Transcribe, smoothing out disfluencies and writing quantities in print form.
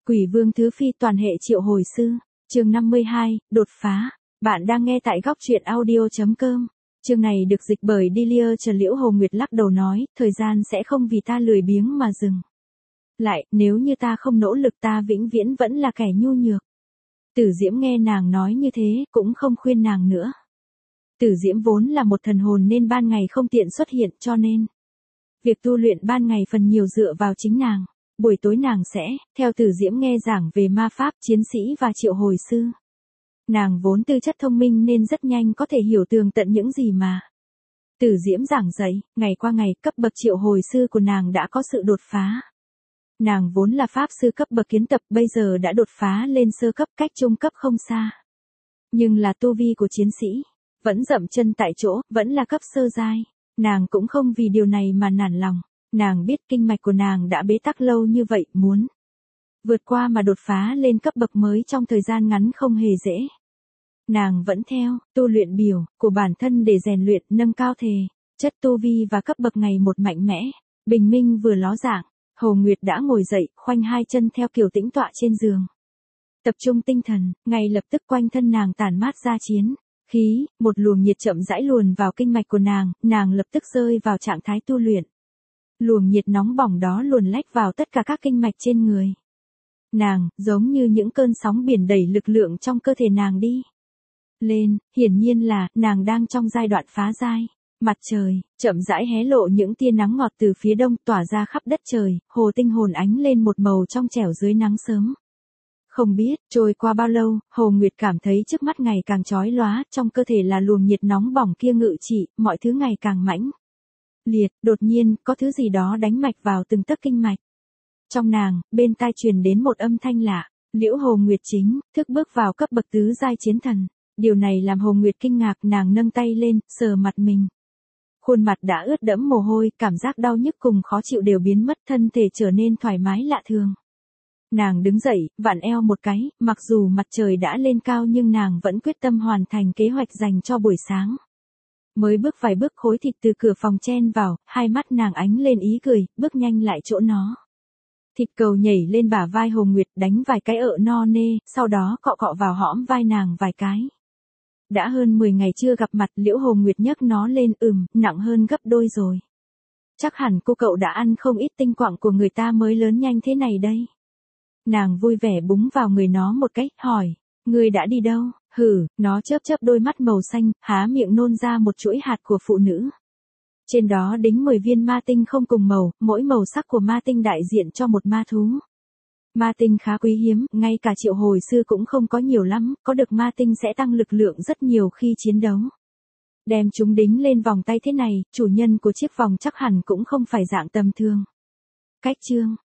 Quỷ vương thứ phi toàn hệ triệu hồi sư. Chương 52, đột phá. Bạn đang nghe tại góc truyện audio.com. Chương này được dịch bởi Delia Trần. Liễu Hồ Nguyệt lắc đầu nói, thời gian sẽ không vì ta lười biếng mà dừng lại, nếu như ta không nỗ lực ta vĩnh viễn vẫn là kẻ nhu nhược. Tử Diễm nghe nàng nói như thế, cũng không khuyên nàng nữa. Tử Diễm vốn là một thần hồn nên ban ngày không tiện xuất hiện, cho nên việc tu luyện ban ngày phần nhiều dựa vào chính nàng. Buổi tối nàng sẽ, theo Tử Diễm nghe giảng về ma pháp, chiến sĩ và triệu hồi sư. Nàng vốn tư chất thông minh nên rất nhanh có thể hiểu tường tận những gì mà Tử Diễm giảng dạy. Ngày qua ngày, cấp bậc triệu hồi sư của nàng đã có sự đột phá. Nàng vốn là pháp sư cấp bậc kiến tập, bây giờ đã đột phá lên sơ cấp, cách trung cấp không xa. Nhưng là tu vi của chiến sĩ, vẫn dậm chân tại chỗ, vẫn là cấp sơ giai. Nàng cũng không vì điều này mà nản lòng. Nàng biết kinh mạch của nàng đã bế tắc lâu như vậy, muốn vượt qua mà đột phá lên cấp bậc mới trong thời gian ngắn không hề dễ. Nàng vẫn theo tu luyện biểu của bản thân để rèn luyện, nâng cao thể chất tu vi và cấp bậc ngày một mạnh mẽ. Bình minh vừa ló dạng, Hồ Nguyệt đã ngồi dậy, khoanh hai chân theo kiểu tĩnh tọa trên giường. Tập trung tinh thần, ngay lập tức quanh thân nàng tản mát ra chiến khí, một luồng nhiệt chậm rãi luồn vào kinh mạch của nàng lập tức rơi vào trạng thái tu luyện. Luồng nhiệt nóng bỏng đó luồn lách vào tất cả các kinh mạch trên người nàng, giống như những cơn sóng biển đẩy lực lượng trong cơ thể nàng đi lên. Hiển nhiên là nàng đang trong giai đoạn phá giai. Mặt trời chậm rãi hé lộ những tia nắng ngọt từ phía đông tỏa ra khắp đất trời, hồ tinh hồn ánh lên một màu trong trẻo dưới nắng sớm. Không biết trôi qua bao lâu, Hồ Nguyệt cảm thấy trước mắt ngày càng chói lóa, trong cơ thể là luồng nhiệt nóng bỏng kia ngự trị, mọi thứ ngày càng mãnh liệt. Đột nhiên, có thứ gì đó đánh mạch vào từng tấc kinh mạch. Trong nàng, bên tai truyền đến một âm thanh lạ. Liễu Hồ Nguyệt chính thức bước vào cấp bậc tứ giai chiến thần. Điều này làm Hồ Nguyệt kinh ngạc, nàng nâng tay lên, sờ mặt mình. Khuôn mặt đã ướt đẫm mồ hôi, cảm giác đau nhức cùng khó chịu đều biến mất, thân thể trở nên thoải mái lạ thường. Nàng đứng dậy, vặn eo một cái, mặc dù mặt trời đã lên cao nhưng nàng vẫn quyết tâm hoàn thành kế hoạch dành cho buổi sáng. Mới bước vài bước, khối thịt từ cửa phòng chen vào, hai mắt nàng ánh lên ý cười, bước nhanh lại chỗ nó. Thịt cầu nhảy lên bả vai Hồ Nguyệt, đánh vài cái ợ no nê, sau đó cọ cọ vào hõm vai nàng vài cái. Đã hơn 10 ngày chưa gặp mặt, Liễu Hồ Nguyệt nhấc nó lên, nặng hơn gấp đôi rồi. Chắc hẳn cô cậu đã ăn không ít tinh quặng của người ta mới lớn nhanh thế này đây. Nàng vui vẻ búng vào người nó một cái, hỏi, ngươi đã đi đâu? Nó chớp chớp đôi mắt màu xanh, há miệng nôn ra một chuỗi hạt của phụ nữ. Trên đó đính 10 viên ma tinh không cùng màu, mỗi màu sắc của ma tinh đại diện cho một ma thú. Ma tinh khá quý hiếm, ngay cả triệu hồi sư cũng không có nhiều lắm, có được ma tinh sẽ tăng lực lượng rất nhiều khi chiến đấu. Đem chúng đính lên vòng tay thế này, chủ nhân của chiếc vòng chắc hẳn cũng không phải dạng tầm thường. Cách chương